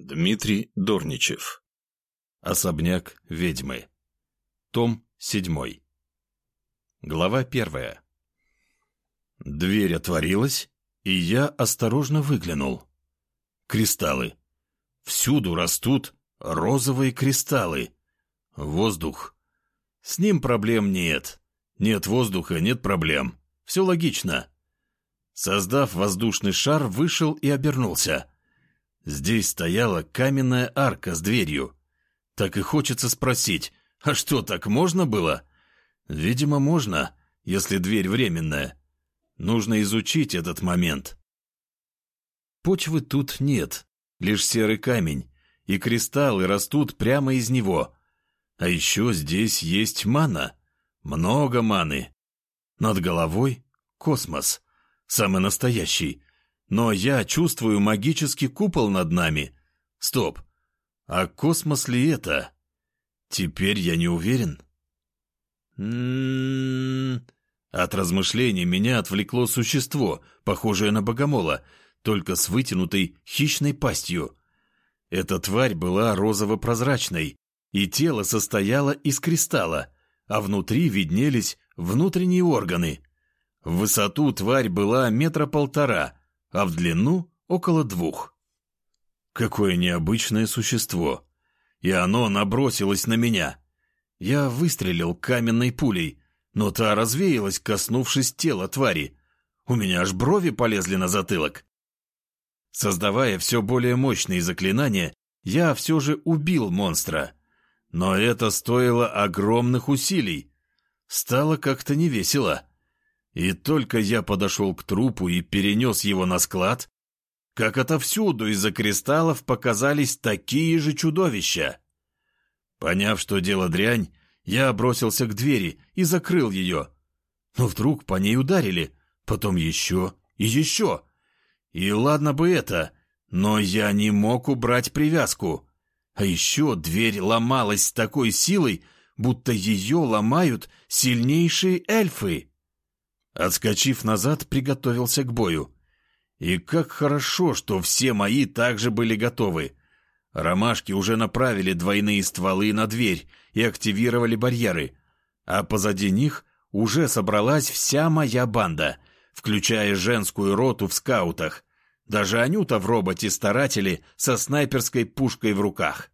Дмитрий Дорничев. Особняк ведьмы. Том 7. Глава 1. Дверь отворилась, и я осторожно выглянул. Кристаллы. Всюду растут розовые кристаллы. Воздух. С ним проблем нет. Нет воздуха, нет проблем. Все логично. Создав воздушный шар, вышел и обернулся. Здесь стояла каменная арка с дверью. Так и хочется спросить, а что, так можно было? Видимо, можно, если дверь временная. Нужно изучить этот момент. Почвы тут нет, лишь серый камень, и кристаллы растут прямо из него. А еще здесь есть мана. Много маны. Над головой космос, самый настоящий. Но я чувствую магический купол над нами. Стоп, а космос ли это? Теперь я не уверен. От размышлений меня отвлекло существо, похожее на богомола, только с вытянутой хищной пастью. Эта тварь была розово-прозрачной, и тело состояло из кристалла, а внутри виднелись внутренние органы. В высоту тварь была 1,5 метра, а в длину около 2. Какое необычное существо! И оно набросилось на меня. Я выстрелил каменной пулей, но та развеялась, коснувшись тела твари. У меня аж брови полезли на затылок. Создавая все более мощные заклинания, я все же убил монстра. Но это стоило огромных усилий. Стало как-то невесело. И только я подошел к трупу и перенес его на склад, как отовсюду из-за кристаллов показались такие же чудовища. Поняв, что дело дрянь, я бросился к двери и закрыл ее. Но вдруг по ней ударили, потом еще и еще. И ладно бы это, но я не мог убрать привязку. А еще дверь ломалась с такой силой, будто ее ломают сильнейшие эльфы. Отскочив назад, приготовился к бою. И как хорошо, что все мои также были готовы. Ромашки уже направили двойные стволы на дверь и активировали барьеры, а позади них уже собралась вся моя банда, включая женскую роту в скаутах. Даже Анюта в роботе-старателе со снайперской пушкой в руках.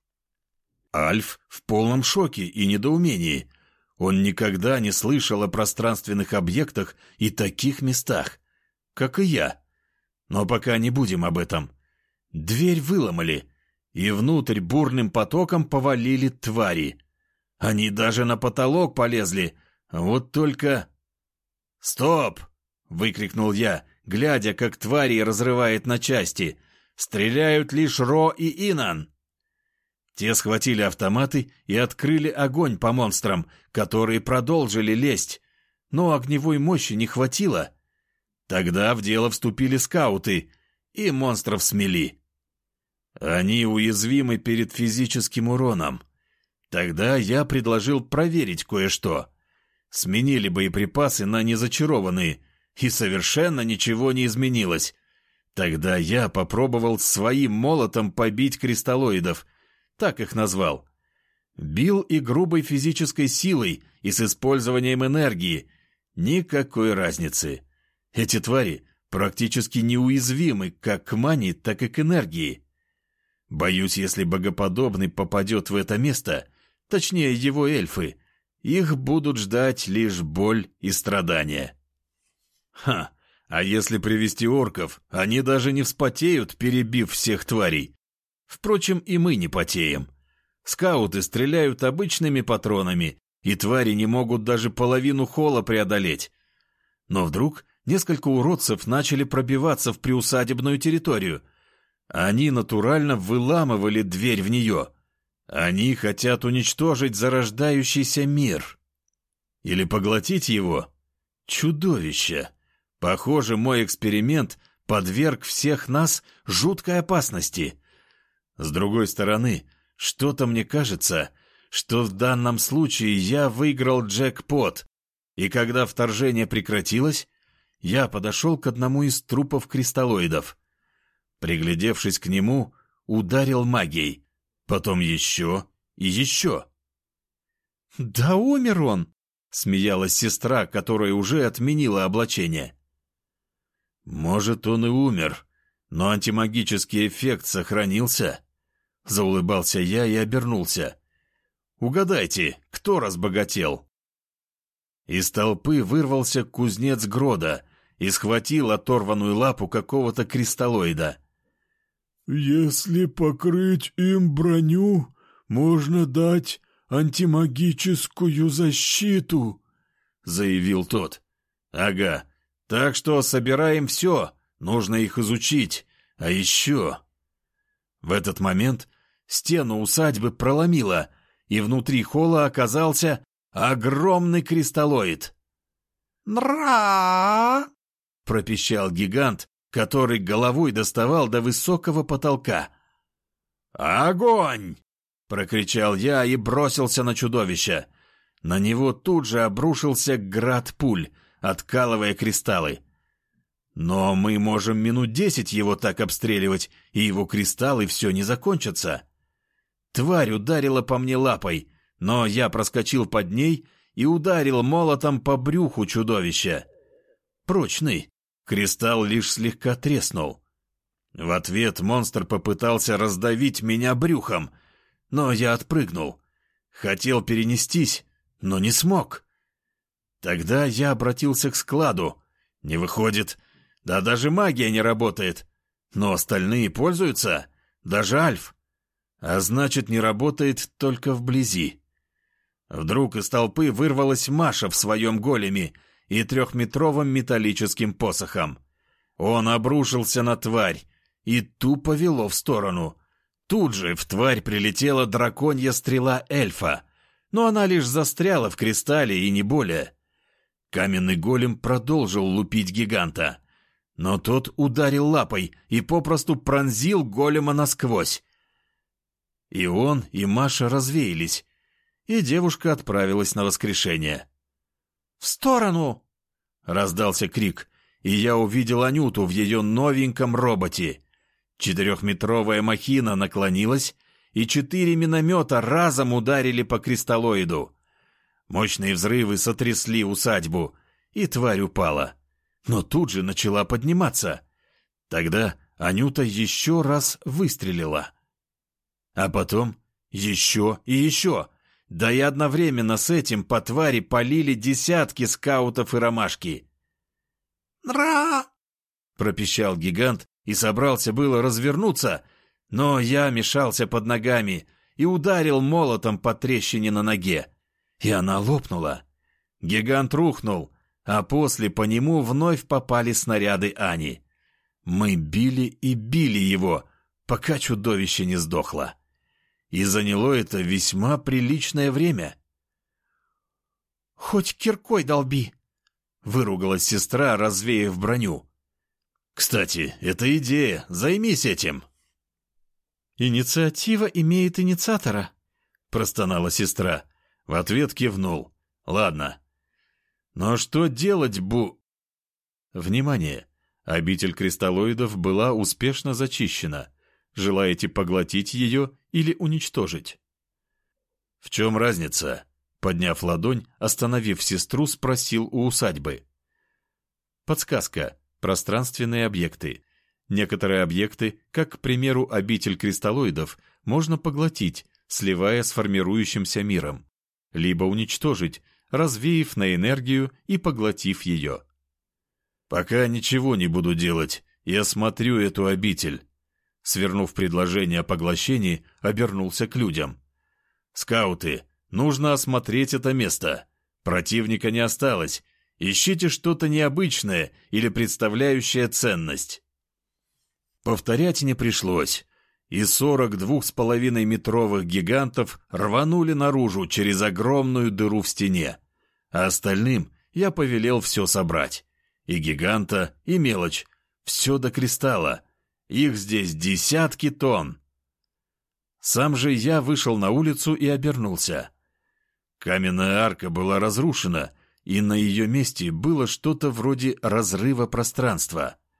Альф в полном шоке и недоумении. Он никогда не слышал о пространственных объектах и таких местах, как и я. Но пока не будем об этом. Дверь выломали, и внутрь бурным потоком повалили твари. Они даже на потолок полезли, вот только... «Стоп!» — выкрикнул я, глядя, как твари разрывает на части. «Стреляют лишь Ро и Инан!» Те схватили автоматы и открыли огонь по монстрам, которые продолжили лезть, но огневой мощи не хватило. Тогда в дело вступили скауты, и монстров смели. Они уязвимы перед физическим уроном. Тогда я предложил проверить кое-что. Сменили боеприпасы на незачарованные, и совершенно ничего не изменилось. Тогда я попробовал своим молотом побить кристаллоидов, так их назвал. Бил и грубой физической силой, и с использованием энергии. Никакой разницы. Эти твари практически неуязвимы как к мане, так и к энергии. Боюсь, если богоподобный попадет в это место, точнее его эльфы, их будут ждать лишь боль и страдания. А если привести орков, они даже не вспотеют, перебив всех тварей. Впрочем, и мы не потеем. Скауты стреляют обычными патронами, и твари не могут даже половину холла преодолеть. Но вдруг несколько уродцев начали пробиваться в приусадебную территорию. Они натурально выламывали дверь в нее. Они хотят уничтожить зарождающийся мир. Или поглотить его. Чудовище! Похоже, мой эксперимент подверг всех нас жуткой опасности. С другой стороны, что-то мне кажется, что в данном случае я выиграл джекпот, и когда вторжение прекратилось, я подошел к одному из трупов кристаллоидов. Приглядевшись к нему, ударил магией. Потом еще и еще. «Да умер он!» — смеялась сестра, которая уже отменила облачение. «Может, он и умер, но антимагический эффект сохранился?» — заулыбался я и обернулся. «Угадайте, кто разбогател?» Из толпы вырвался кузнец Грода и схватил оторванную лапу какого-то кристаллоида. «Если покрыть им броню, можно дать антимагическую защиту», — заявил тот. «Ага, так что собираем все, нужно их изучить, а еще...» В этот момент стену усадьбы проломило, и внутри холла оказался огромный кристаллоид. «Нра!» — пропищал гигант, который головой доставал до высокого потолка. «Огонь!» — прокричал я и бросился на чудовище. На него тут же обрушился град пуль, откалывая кристаллы. Но мы можем минут 10 его так обстреливать, и его кристаллы все не закончатся. Тварь ударила по мне лапой, но я проскочил под ней и ударил молотом по брюху чудовища. Прочный. Кристалл лишь слегка треснул. В ответ монстр попытался раздавить меня брюхом, но я отпрыгнул. Хотел перенестись, но не смог. Тогда я обратился к складу. Не выходит, да даже магия не работает. Но остальные пользуются, даже Альф. А значит, не работает только вблизи. Вдруг из толпы вырвалась Маша в своем големе и 3-метровым металлическим посохом. Он обрушился на тварь и тупо вело в сторону. Тут же в тварь прилетела драконья стрела эльфа, но она лишь застряла в кристалле и не более. Каменный голем продолжил лупить гиганта, но тот ударил лапой и попросту пронзил голема насквозь. И он, и Маша развеялись, и девушка отправилась на воскрешение. «В сторону!» — раздался крик, и я увидел Анюту в ее новеньком роботе. 4-метровая махина наклонилась, и 4 миномета разом ударили по кристаллоиду. Мощные взрывы сотрясли усадьбу, и тварь упала. Но тут же начала подниматься. Тогда Анюта еще раз выстрелила. А потом еще и еще. Да и одновременно с этим по твари полили десятки скаутов и ромашки. «Нра!» — пропищал гигант и собрался было развернуться, но я мешался под ногами и ударил молотом по трещине на ноге. И она лопнула. Гигант рухнул, а после по нему вновь попали снаряды Ани. Мы били и били его, пока чудовище не сдохло. И заняло это весьма приличное время. «Хоть киркой долби!» — выругалась сестра, развеяв броню. «Кстати, это идея, займись этим!» «Инициатива имеет инициатора», — простонала сестра. В ответ кивнул. «Ладно. Но что делать, Внимание! Обитель кристаллоидов была успешно зачищена. Желаете поглотить ее или уничтожить?» «В чем разница?» Подняв ладонь, остановив сестру, спросил у усадьбы. Подсказка. Пространственные объекты. Некоторые объекты, как, к примеру, обитель кристаллоидов, можно поглотить, сливая с формирующимся миром, либо уничтожить, развеяв на энергию и поглотив ее. «Пока ничего не буду делать, я смотрю эту обитель». Свернув предложение о поглощении, обернулся к людям. «Скауты, нужно осмотреть это место. Противника не осталось. Ищите что-то необычное или представляющее ценность». Повторять не пришлось, и 42,5-метровых гигантов рванули наружу через огромную дыру в стене. А остальным я повелел все собрать. И гиганта, и мелочь. Все до кристалла. Их здесь десятки тонн. Сам же я вышел на улицу и обернулся. Каменная арка была разрушена, и на ее месте было что-то вроде разрыва пространства.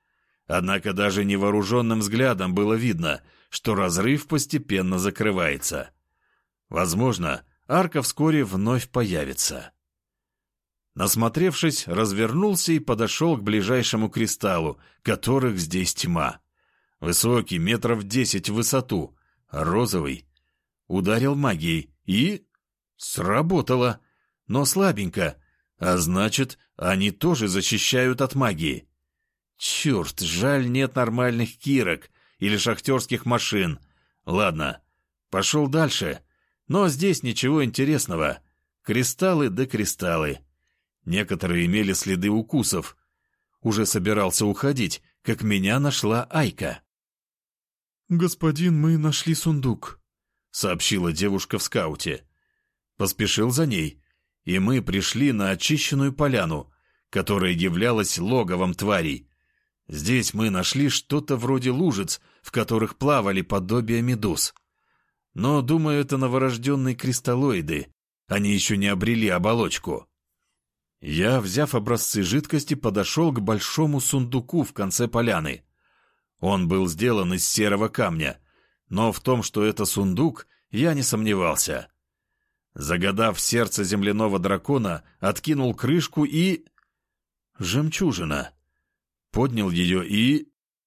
Однако даже невооруженным взглядом было видно, что разрыв постепенно закрывается. Возможно, арка вскоре вновь появится. Насмотревшись, развернулся и подошел к ближайшему кристаллу, которых здесь тьма. Высокий, 10 метров в высоту, розовый. Ударил магией и... сработало, но слабенько, а значит, они тоже защищают от магии. Черт, жаль, нет нормальных кирок или шахтерских машин. Ладно, пошел дальше, но здесь ничего интересного. Кристаллы да кристаллы. Некоторые имели следы укусов. Уже собирался уходить, как меня нашла Айка. «Господин, мы нашли сундук», — сообщила девушка в скауте. Поспешил за ней, и мы пришли на очищенную поляну, которая являлась логовом тварей. Здесь мы нашли что-то вроде лужиц, в которых плавали подобие медуз. Но, думаю, это новорожденные кристаллоиды. Они еще не обрели оболочку. Я, взяв образцы жидкости, подошел к большому сундуку в конце поляны. Он был сделан из серого камня, но в том, что это сундук, я не сомневался. Загадав сердце земляного дракона, откинул крышку и... жемчужина. Поднял ее и...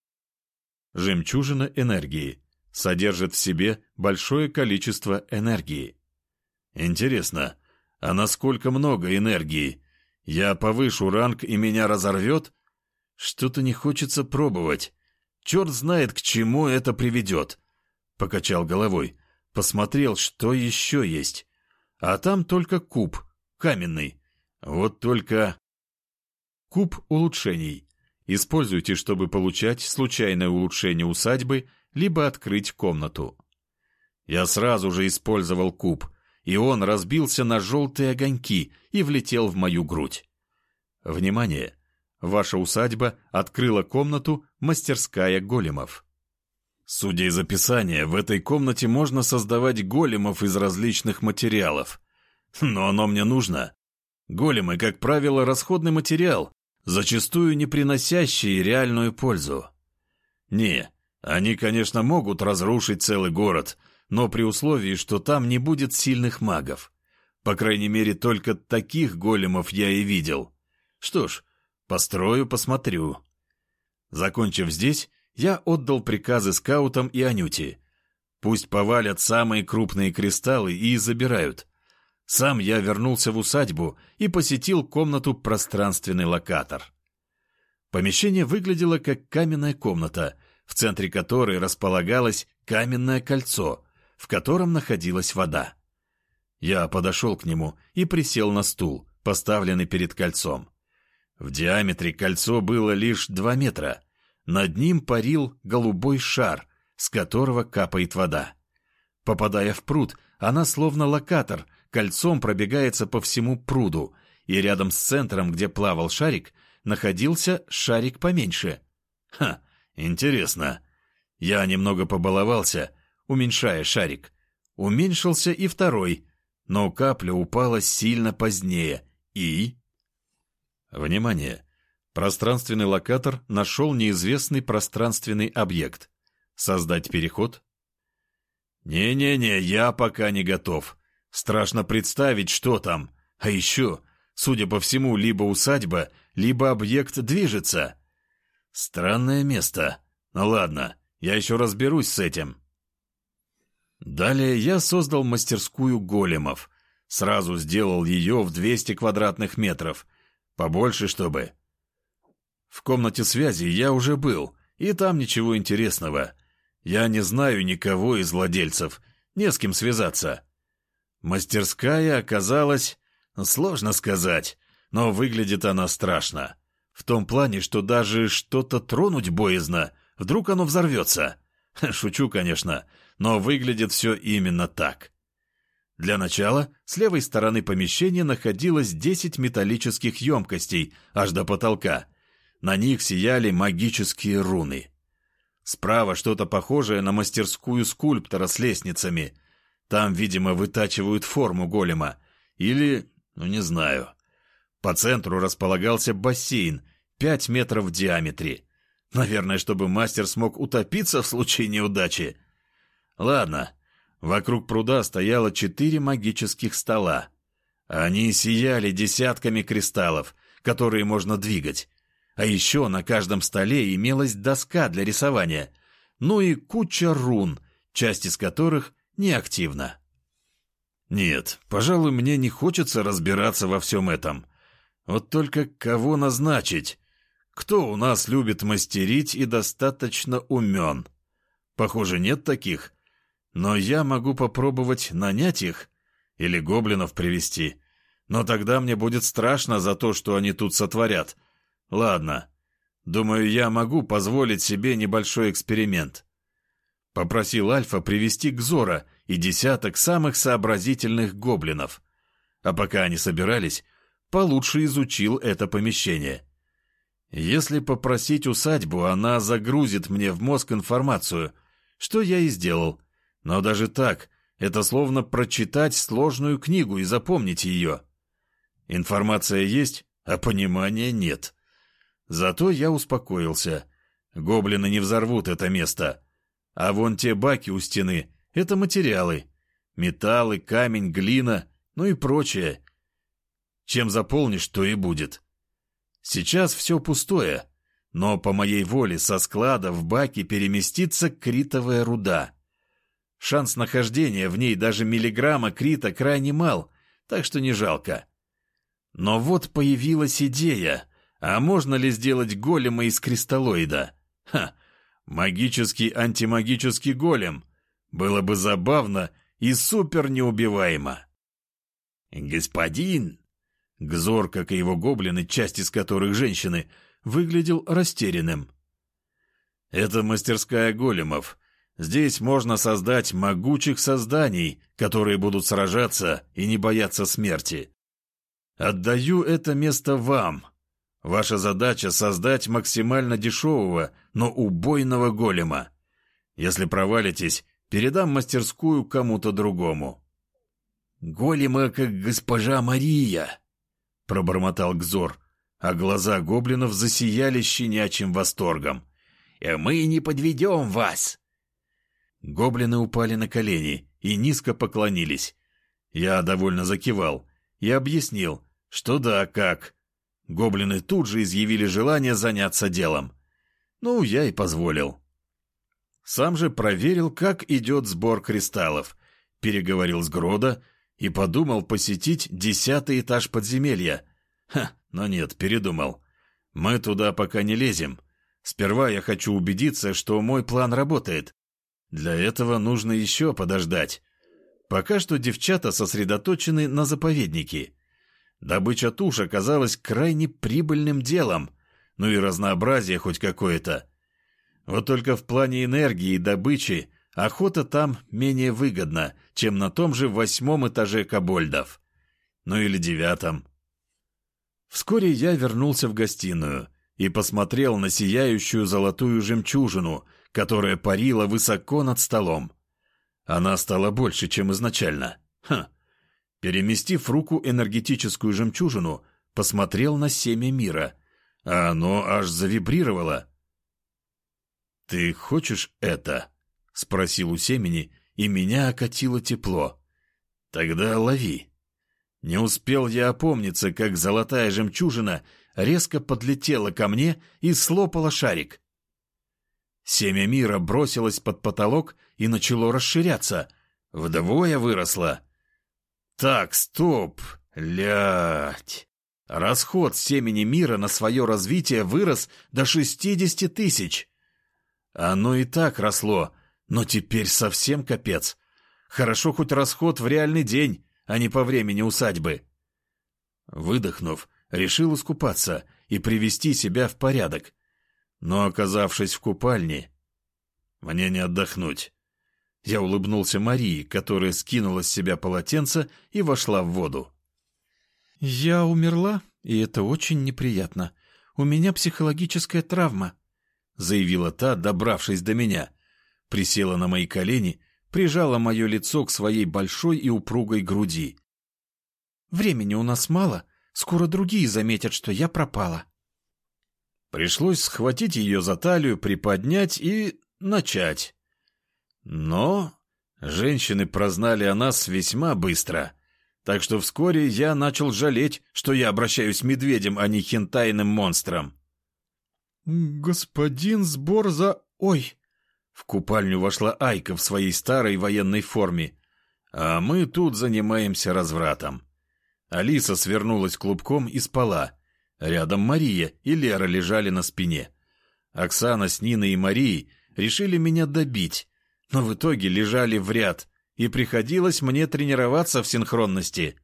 Жемчужина энергии. Содержит в себе большое количество энергии. Интересно, а насколько много энергии? Я повышу ранг и меня разорвет? Что-то не хочется пробовать. Черт знает, к чему это приведет. Покачал головой, посмотрел, что еще есть. А там только куб, каменный. Вот только... Куб улучшений. Используйте, чтобы получать случайное улучшение усадьбы, либо открыть комнату. Я сразу же использовал куб, и он разбился на желтые огоньки и влетел в мою грудь. Внимание! Ваша усадьба открыла комнату «Мастерская големов». Судя из описания, в этой комнате можно создавать големов из различных материалов. Но оно мне нужно. Големы, как правило, расходный материал, зачастую не приносящий реальную пользу. Не, они, конечно, могут разрушить целый город, но при условии, что там не будет сильных магов. По крайней мере, только таких големов я и видел. Что ж, построю, посмотрю. Закончив здесь, я отдал приказы скаутам и Анюте. Пусть повалят самые крупные кристаллы и забирают. Сам я вернулся в усадьбу и посетил комнату «Пространственный локатор». Помещение выглядело как каменная комната, в центре которой располагалось каменное кольцо, в котором находилась вода. Я подошел к нему и присел на стул, поставленный перед кольцом. В диаметре кольцо было лишь 2 метра. Над ним парил голубой шар, с которого капает вода. Попадая в пруд, она словно локатор, кольцом пробегается по всему пруду, и рядом с центром, где плавал шарик, находился шарик поменьше. Ха, интересно. Я немного побаловался, уменьшая шарик. Уменьшился и второй, но капля упала сильно позднее, и... Внимание! Пространственный локатор нашел неизвестный пространственный объект. Создать переход? Не-не-не, я пока не готов. Страшно представить, что там. А еще, судя по всему, либо усадьба, либо объект движется. Странное место. Ну ладно, я еще разберусь с этим. Далее я создал мастерскую големов. Сразу сделал ее в 200 квадратных метров. Побольше, чтобы... В комнате связи я уже был, и там ничего интересного. Я не знаю никого из владельцев, не с кем связаться. Мастерская оказалась... Сложно сказать, но выглядит она страшно. В том плане, что даже что-то тронуть боязно, вдруг оно взорвется. Шучу, конечно, но выглядит все именно так. Для начала с левой стороны помещения находилось 10 металлических емкостей, аж до потолка. На них сияли магические руны. Справа что-то похожее на мастерскую скульптора с лестницами. Там, видимо, вытачивают форму голема. Или, не знаю. По центру располагался бассейн, 5 метров в диаметре. Наверное, чтобы мастер смог утопиться в случае неудачи. Ладно, вокруг пруда стояло 4 магических стола. Они сияли десятками кристаллов, которые можно двигать. А еще на каждом столе имелась доска для рисования, ну и куча рун, часть из которых неактивна. Нет, пожалуй, мне не хочется разбираться во всем этом. Вот только кого назначить? Кто у нас любит мастерить и достаточно умен? Похоже, нет таких. Но я могу попробовать нанять их или гоблинов привести. Но тогда мне будет страшно за то, что они тут сотворят. Ладно, думаю, я могу позволить себе небольшой эксперимент. Попросил Альфа привести Гзора и десяток самых сообразительных гоблинов. А пока они собирались, получше изучил это помещение. Если попросить усадьбу, она загрузит мне в мозг информацию, что я и сделал. Но даже так, это словно прочитать сложную книгу и запомнить ее. Информация есть, а понимания нет. Зато я успокоился. Гоблины не взорвут это место. А вон те баки у стены — это материалы. Металлы, камень, глина, ну и прочее. Чем заполнишь, то и будет. Сейчас все пустое, но по моей воле со склада в баки переместится критовая руда. Шанс нахождения в ней даже миллиграмма крита крайне мал, так что не жалко. Но вот появилась идея, а можно ли сделать голема из кристаллоида? Ха! Магический антимагический голем. Было бы забавно и супер неубиваемо. «Господин!» Гзор, как и его гоблины, часть из которых женщины, выглядел растерянным. «Это мастерская големов. Здесь можно создать могучих созданий, которые будут сражаться и не бояться смерти. Отдаю это место вам. Ваша задача — создать максимально дешевого, но убойного голема. Если провалитесь, передам мастерскую кому-то другому». «Голема, как госпожа Мария», — пробормотал Гзор, а глаза гоблинов засияли щенячьим восторгом. «Мы не подведем вас!» Гоблины упали на колени и низко поклонились. Я довольно закивал и объяснил, что да, как. Гоблины тут же изъявили желание заняться делом. Ну, я и позволил. Сам же проверил, как идет сбор кристаллов, переговорил с Грода и подумал посетить 10-й этаж подземелья. Но нет, передумал. Мы туда пока не лезем. Сперва я хочу убедиться, что мой план работает. Для этого нужно еще подождать. Пока что девчата сосредоточены на заповеднике. Добыча туш оказалась крайне прибыльным делом, ну и разнообразие хоть какое-то. Вот только в плане энергии и добычи охота там менее выгодна, чем на том же 8-м этаже кобольдов. Ну или 9-м. Вскоре я вернулся в гостиную и посмотрел на сияющую золотую жемчужину, которая парила высоко над столом. Она стала больше, чем изначально. Переместив руку энергетическую жемчужину, посмотрел на семя мира, а оно аж завибрировало. «Ты хочешь это?» — спросил у семени, и меня окатило тепло. «Тогда лови». Не успел я опомниться, как золотая жемчужина резко подлетела ко мне и слопала шарик. Семя мира бросилось под потолок и начало расширяться. Вдвое выросло. Так, стоп, лядь. Расход семени мира на свое развитие вырос до 60 тысяч. Оно и так росло, но теперь совсем капец. Хорошо хоть расход в реальный день, а не по времени усадьбы. Выдохнув, решил искупаться и привести себя в порядок. Но, оказавшись в купальне, мне не отдохнуть. Я улыбнулся Марии, которая скинула с себя полотенце и вошла в воду. «Я умерла, и это очень неприятно. У меня психологическая травма», — заявила та, добравшись до меня. Присела на мои колени, прижала мое лицо к своей большой и упругой груди. «Времени у нас мало, скоро другие заметят, что я пропала». Пришлось схватить ее за талию, приподнять и начать. Но женщины прознали о нас весьма быстро, так что вскоре я начал жалеть, что я обращаюсь к медведям, а не хентайным монстрам. «Господин сбор за... Ой!» В купальню вошла Айка в своей старой военной форме, а мы тут занимаемся развратом. Алиса свернулась клубком и спала. Рядом Мария и Лера лежали на спине. Оксана с Ниной и Марией решили меня добить, но в итоге лежали в ряд, и приходилось мне тренироваться в синхронности.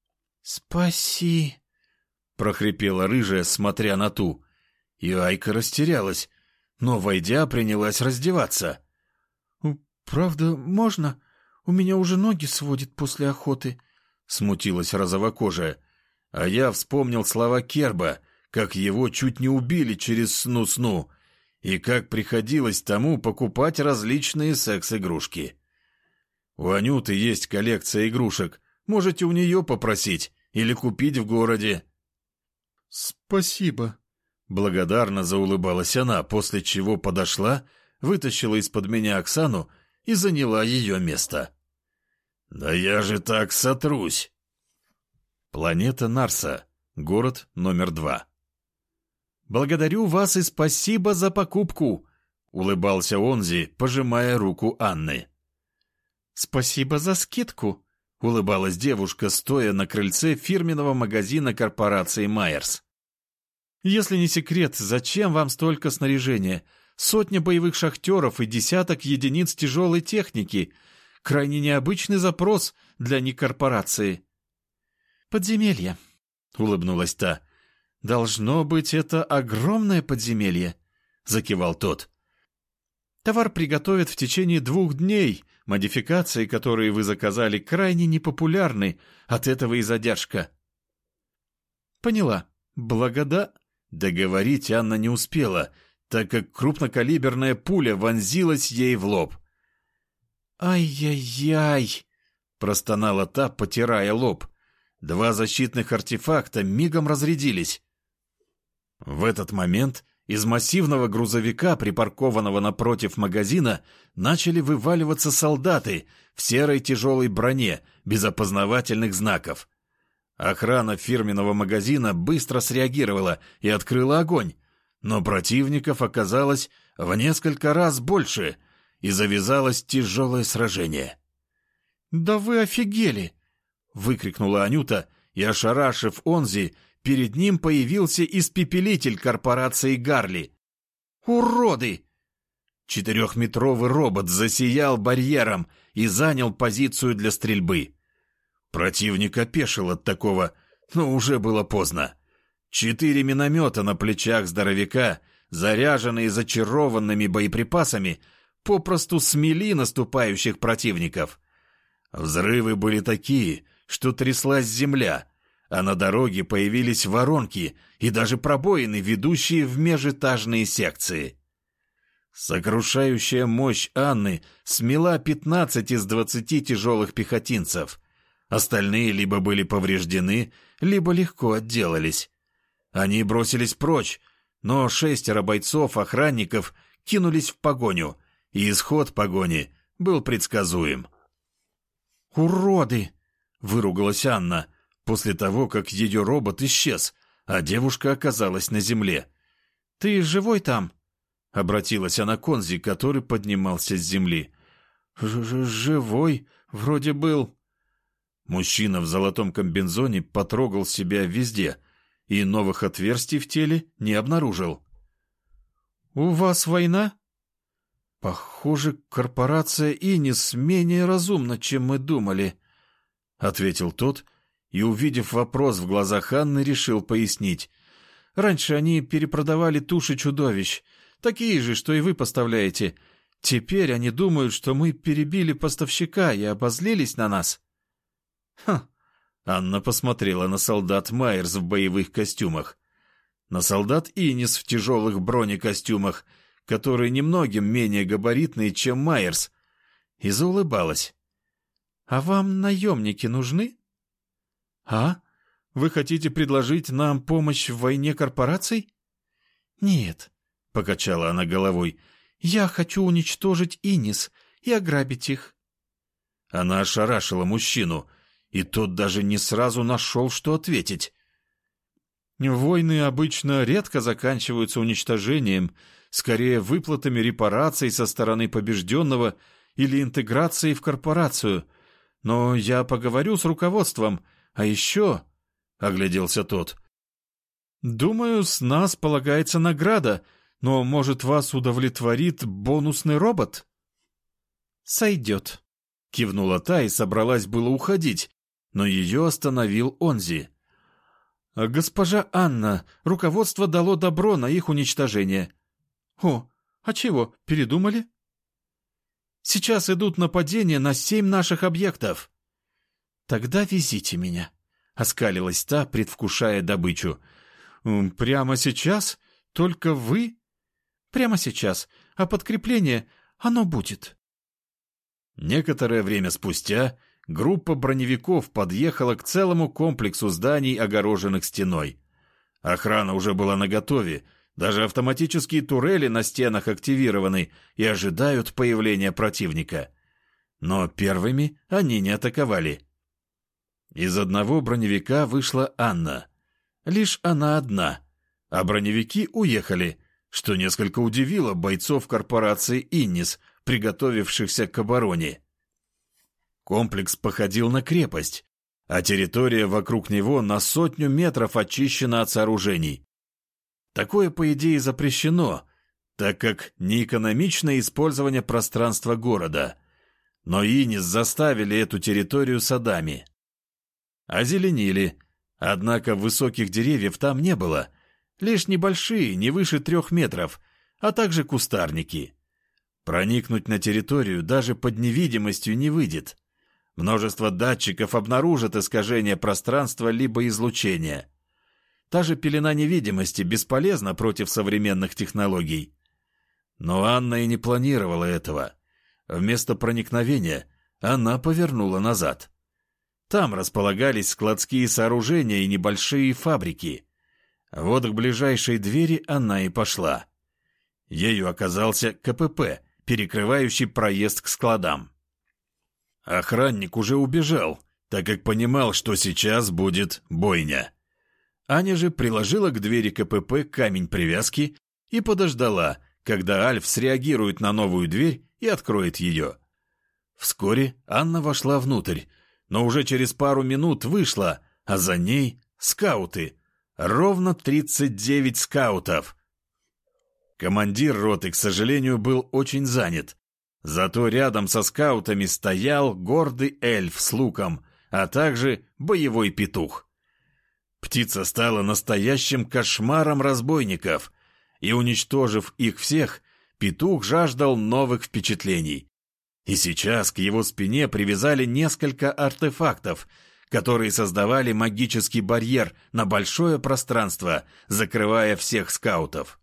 «Спаси!» — прохрипела рыжая, смотря на ту. И Айка растерялась, но, войдя, принялась раздеваться. «Правда, можно? У меня уже ноги сводит после охоты», — смутилась розовокожая. А я вспомнил слова Керба, как его чуть не убили через сну-сну, и как приходилось тому покупать различные секс-игрушки. У Анюты есть коллекция игрушек, можете у нее попросить или купить в городе. «Спасибо», — благодарно заулыбалась она, после чего подошла, вытащила из-под меня Оксану и заняла ее место. «Да я же так сотрусь!» Планета Нарса, город номер 2. «Благодарю вас и спасибо за покупку», — улыбался Онзи, пожимая руку Анны. «Спасибо за скидку», — улыбалась девушка, стоя на крыльце фирменного магазина корпорации Майерс. «Если не секрет, зачем вам столько снаряжения? 100 боевых шахтеров и 10 единиц тяжелой техники. Крайне необычный запрос для некорпорации». «Подземелье», — улыбнулась та. «Должно быть, это огромное подземелье», — закивал тот. «Товар приготовят в течение 2 дней. Модификации, которые вы заказали, крайне непопулярны. От этого и задержка». «Поняла. Договорить Анна не успела, так как крупнокалиберная пуля вонзилась ей в лоб. «Ай-яй-яй!» — простонала та, потирая лоб. 2 защитных артефакта мигом разрядились. В этот момент из массивного грузовика, припаркованного напротив магазина, начали вываливаться солдаты в серой тяжелой броне, без опознавательных знаков. Охрана фирменного магазина быстро среагировала и открыла огонь, но противников оказалось в несколько раз больше, и завязалось тяжелое сражение. «Да вы офигели!» — выкрикнула Анюта, и, ошарашив Онзи, перед ним появился испепелитель корпорации Гарли. «Уроды!» 4-метровый робот засиял барьером и занял позицию для стрельбы. Противник опешил от такого, но уже было поздно. 4 миномета на плечах здоровяка, заряженные зачарованными боеприпасами, попросту смели наступающих противников. Взрывы были такие, что тряслась земля, а на дороге появились воронки и даже пробоины, ведущие в межэтажные секции. Сокрушающая мощь Анны смела 15 из 20 тяжелых пехотинцев. Остальные либо были повреждены, либо легко отделались. Они бросились прочь, но 6 бойцов-охранников кинулись в погоню, и исход погони был предсказуем. «Уроды!» — выругалась Анна после того, как ее робот исчез, а девушка оказалась на земле. «Ты живой там?» — обратилась она к Онзи, который поднимался с земли. «Живой? Вроде был». Мужчина в золотом комбинзоне потрогал себя везде и новых отверстий в теле не обнаружил. «У вас война?» «Похоже, корпорация Инис менее разумна, чем мы думали», — ответил тот, и, увидев вопрос в глазах Анны, решил пояснить. «Раньше они перепродавали туши чудовищ, такие же, что и вы поставляете. Теперь они думают, что мы перебили поставщика и обозлились на нас». «Ха!» — Анна посмотрела на солдат Майерс в боевых костюмах, на солдат Инис в тяжелых бронекостюмах, которые немногим менее габаритные, чем Майерс, и заулыбалась. «А вам наемники нужны?» «А? Вы хотите предложить нам помощь в войне корпораций?» «Нет», — покачала она головой, — «я хочу уничтожить Иннис и ограбить их». Она ошарашила мужчину, и тот даже не сразу нашел, что ответить. «Войны обычно редко заканчиваются уничтожением, скорее выплатами репараций со стороны побежденного или интеграцией в корпорацию. Но я поговорю с руководством, а еще...» — огляделся тот. «Думаю, с нас полагается награда, но, может, вас удовлетворит бонусный робот?» «Сойдет», — кивнула та и собралась было уходить, но ее остановил Онзи. «Госпожа Анна, руководство дало добро на их уничтожение». «О, а чего, передумали?» «Сейчас идут нападения на 7 наших объектов». «Тогда везите меня», — оскалилась та, предвкушая добычу. «Прямо сейчас? Только вы?» «Прямо сейчас, а подкрепление, оно будет». Некоторое время спустя группа броневиков подъехала к целому комплексу зданий, огороженных стеной. Охрана уже была наготове, даже автоматические турели на стенах активированы и ожидают появления противника. Но первыми они не атаковали. Из одного броневика вышла Анна. Лишь она одна, а броневики уехали, что несколько удивило бойцов корпорации «Иннис», приготовившихся к обороне. Комплекс походил на крепость, а территория вокруг него на 100 метров очищена от сооружений. Такое, по идее, запрещено, так как неэкономичное использование пространства города. Но «Иннис» заставили эту территорию садами. Озеленили, однако высоких деревьев там не было, лишь небольшие, не выше 3 метров, а также кустарники. Проникнуть на территорию даже под невидимостью не выйдет. Множество датчиков обнаружат искажение пространства либо излучение. Та же пелена невидимости бесполезна против современных технологий. Но Анна и не планировала этого. Вместо проникновения она повернула назад. Там располагались складские сооружения и небольшие фабрики. Вот к ближайшей двери она и пошла. Ею оказался КПП, перекрывающий проезд к складам. Охранник уже убежал, так как понимал, что сейчас будет бойня. Аня же приложила к двери КПП камень привязки и подождала, когда Альф среагирует на новую дверь и откроет ее. Вскоре Анна вошла внутрь, но уже через пару минут вышла, а за ней скауты. Ровно 39 скаутов. Командир роты, к сожалению, был очень занят. Зато рядом со скаутами стоял гордый эльф с луком, а также боевой петух. Птица стала настоящим кошмаром разбойников, и, уничтожив их всех, петух жаждал новых впечатлений. И сейчас к его спине привязали несколько артефактов, которые создавали магический барьер на большое пространство, закрывая всех скаутов.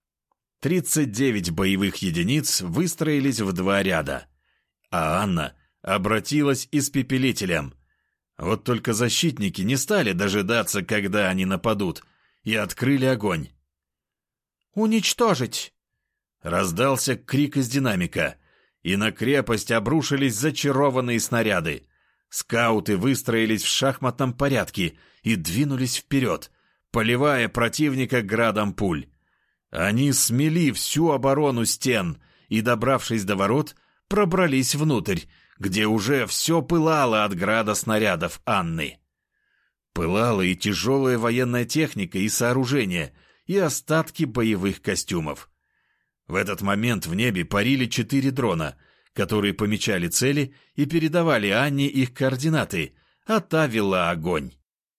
39 боевых единиц выстроились в 2 ряда, а Анна обратилась испепелителем. Вот только защитники не стали дожидаться, когда они нападут, и открыли огонь. «Уничтожить!» Раздался крик из динамика, и на крепость обрушились зачарованные снаряды. Скауты выстроились в шахматном порядке и двинулись вперед, поливая противника градом пуль. Они смели всю оборону стен и, добравшись до ворот, пробрались внутрь, где уже все пылало от града снарядов Анны. Пылала и тяжелая военная техника и сооружения, и остатки боевых костюмов. В этот момент в небе парили 4 дрона, которые помечали цели и передавали Анне их координаты, а та вела огонь.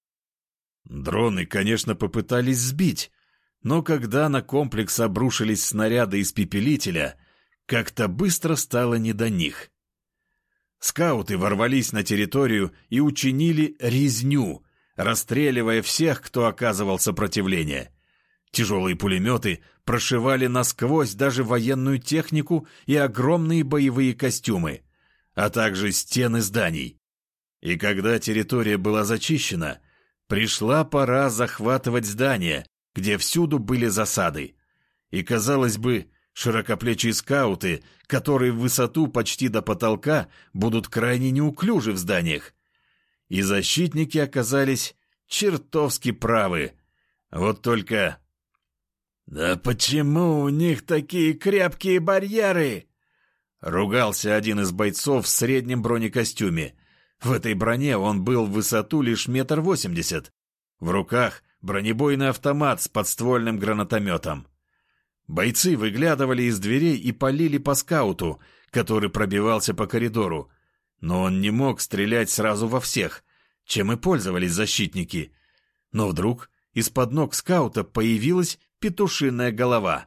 Дроны, конечно, попытались сбить, но когда на комплекс обрушились снаряды испепелителя, как-то быстро стало не до них. Скауты ворвались на территорию и учинили резню, расстреливая всех, кто оказывал сопротивление. Тяжелые пулеметы прошивали насквозь даже военную технику и огромные боевые костюмы, а также стены зданий. И когда территория была зачищена, пришла пора захватывать здания, где всюду были засады, И, казалось бы, широкоплечие скауты, которые в высоту почти до потолка, будут крайне неуклюжи в зданиях. И защитники оказались чертовски правы. Вот только... «Да почему у них такие крепкие барьеры?» Ругался один из бойцов в среднем бронекостюме. В этой броне он был в высоту лишь 1,80 м. В руках бронебойный автомат с подствольным гранатометом. Бойцы выглядывали из дверей и палили по скауту, который пробивался по коридору. Но он не мог стрелять сразу во всех, чем и пользовались защитники. Но вдруг из-под ног скаута появилась петушиная голова.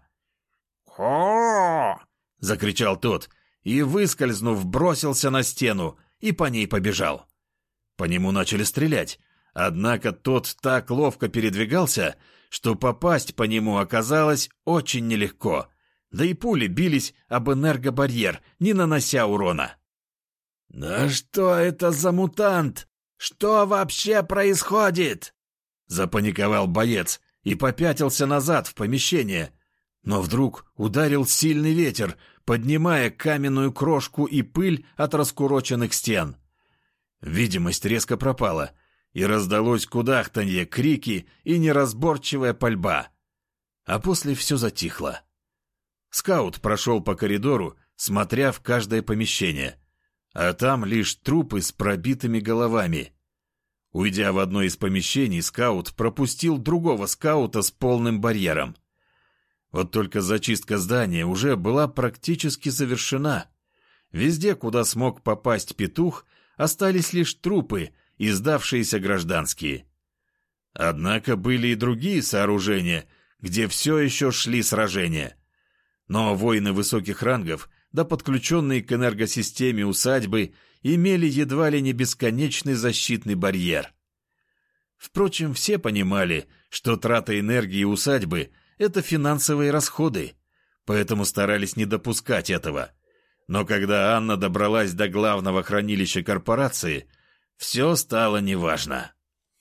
«Хо!» — закричал тот и, выскользнув, бросился на стену и по ней побежал. По нему начали стрелять, однако тот так ловко передвигался, что попасть по нему оказалось очень нелегко, да и пули бились об энергобарьер, не нанося урона. «Да что это за мутант? Что вообще происходит?» Запаниковал боец и попятился назад в помещение. Но вдруг ударил сильный ветер, поднимая каменную крошку и пыль от раскуроченных стен. Видимость резко пропала, и раздалось кудахтанье, крики и неразборчивая пальба. А после все затихло. Скаут прошел по коридору, смотря в каждое помещение, а там лишь трупы с пробитыми головами. Уйдя в одно из помещений, скаут пропустил другого скаута с полным барьером. Вот только зачистка здания уже была практически завершена. Везде, куда смог попасть петух, остались лишь трупы и сдавшиеся гражданские. Однако были и другие сооружения, где все еще шли сражения. Но воины высоких рангов, да подключенные к энергосистеме усадьбы, имели едва ли не бесконечный защитный барьер. Впрочем, все понимали, что трата энергии усадьбы — это финансовые расходы, поэтому старались не допускать этого. Но когда Анна добралась до главного хранилища корпорации, все стало неважно.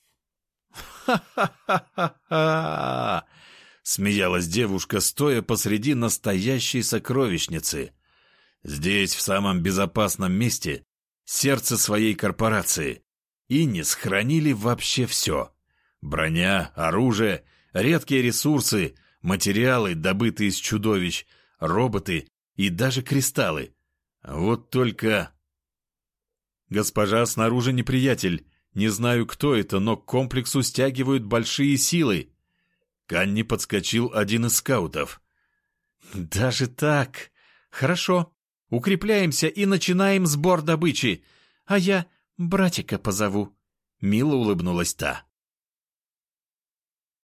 «Ха-ха-ха-ха-ха!» — смеялась девушка, стоя посреди настоящей сокровищницы. Здесь, в самом безопасном месте, сердце своей корпорации, Иннис хранили вообще все. Броня, оружие, редкие ресурсы, материалы, добытые из чудовищ, роботы и даже кристаллы. Вот только... «Госпожа, снаружи неприятель. Не знаю, кто это, но к комплексу стягивают большие силы». К Анне подскочил один из скаутов. «Даже так? Хорошо. Укрепляемся и начинаем сбор добычи. А я братика позову». Мило улыбнулась та.